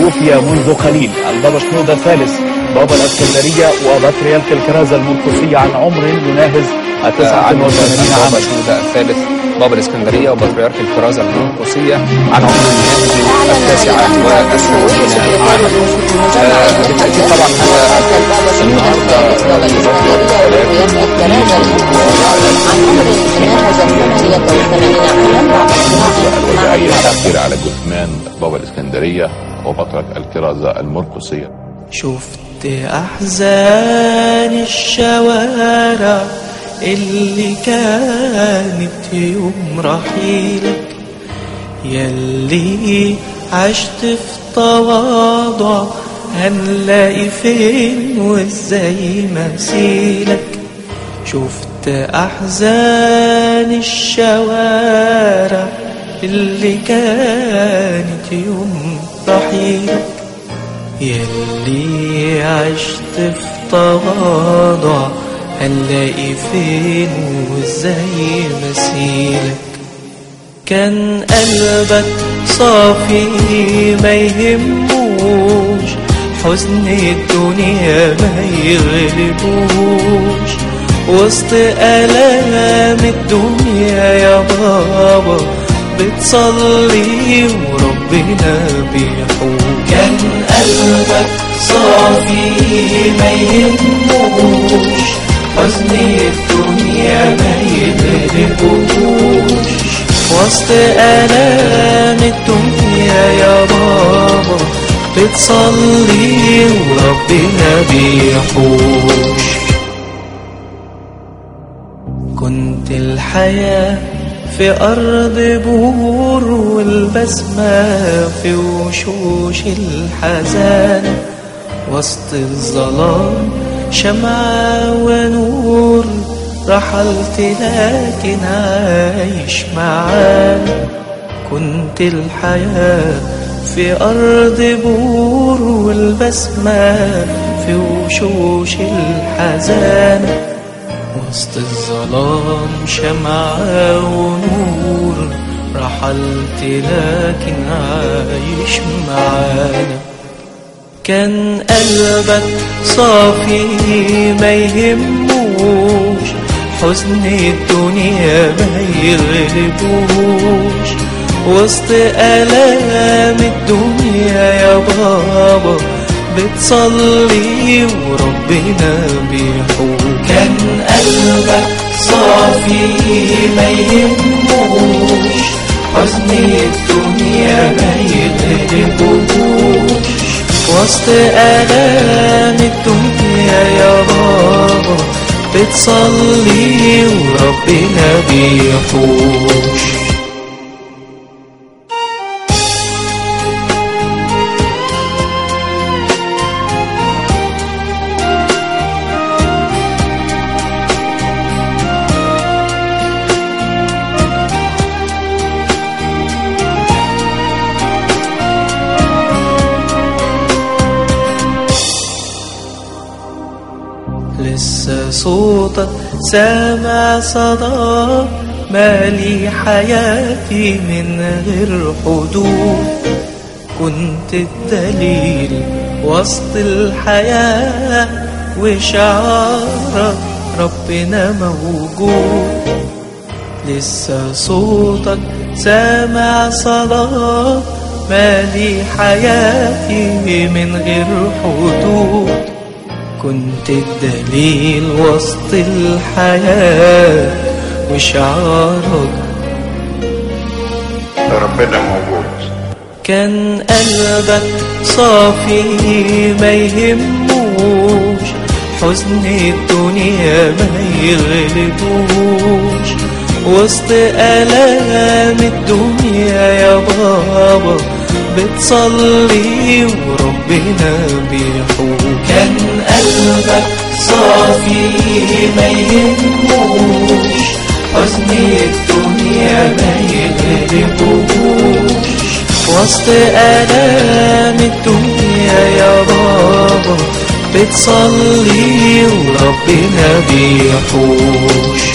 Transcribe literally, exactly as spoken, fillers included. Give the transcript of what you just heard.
توفي منذ قليل البابا شنودة الثالث بابا الاسكندرية وبطريرك الكرازة المرقسية عن عمر يناهز تسعة وثمانين عاما. بابا شنودة الثالث بابا الاسكندرية وبطريرك الكرازة المرقسية عن عمر يناهز التاسعة وثمانين عاما. بالتأكيد طبعا هو النهارده الأخيرة على جثمان بابا الإسكندرية وبطرك الكرازة المرقسية. شفت أحزان الشوارع اللي كانت يوم رحيلك، يلي عشت في تواضع هنلاقي فين وازاي مثيلك. شفت أحزان الشوارع اللي كانت يوم رحيلك، يلي عشت في تواضع هنلاقي فين وازاي مثيلك. كان قلبك صافي ما يهموش حزن الدنيا ما يغلبوش، وسط آلام الدنيا يا بابا بتصلي وربنا بيحوش. كان قلبك صافي ما يهموش حزن الدنيا ما يغلبوش، وسط آلام الدنيا يا بابا بتصلي وربنا بيحوش. كنت الحياة في أرض بور والبسمة في وشوش الحزان، وسط الظلام شمعة ونور رحلت لكن عايش معانا. كنت الحياة في أرض بور والبسمة في وشوش الحزان، وسط الظلام شمعة ونور رحلت لكن عايش معانا. كان قلبك صافي ما يهموش حزن الدنيا ما يغلبوش، وسط آلام الدنيا يا بابا بتصلي وربنا بيحوش. كان قلبك صافي ما يهموش حزن الدنيا ما يغلبوش، وسط آلام الدنيا يا بابا بتصلي وربنا بيحوش. لسه صوتك سامع صدى مالي حياتي من غير حدود، كنت الدليل وسط الحياة وشعارك ربنا موجود. لسه صوتك سامع صدى مالي حياتي من غير حدود، كنت الدليل وسط الحياة وشعارك ربنا موجود. كان قلبك صافي ما يهموش حزن الدنيا ما يغلبوش، وسط آلام الدنيا يا بابا بتصلي وربنا بيحوش. كان قلبك صافي ما يهموش حزن الدنيا ما يغلبوش، وسط آلام الدنيا يا بابا بتصلي وربنا بيحوش.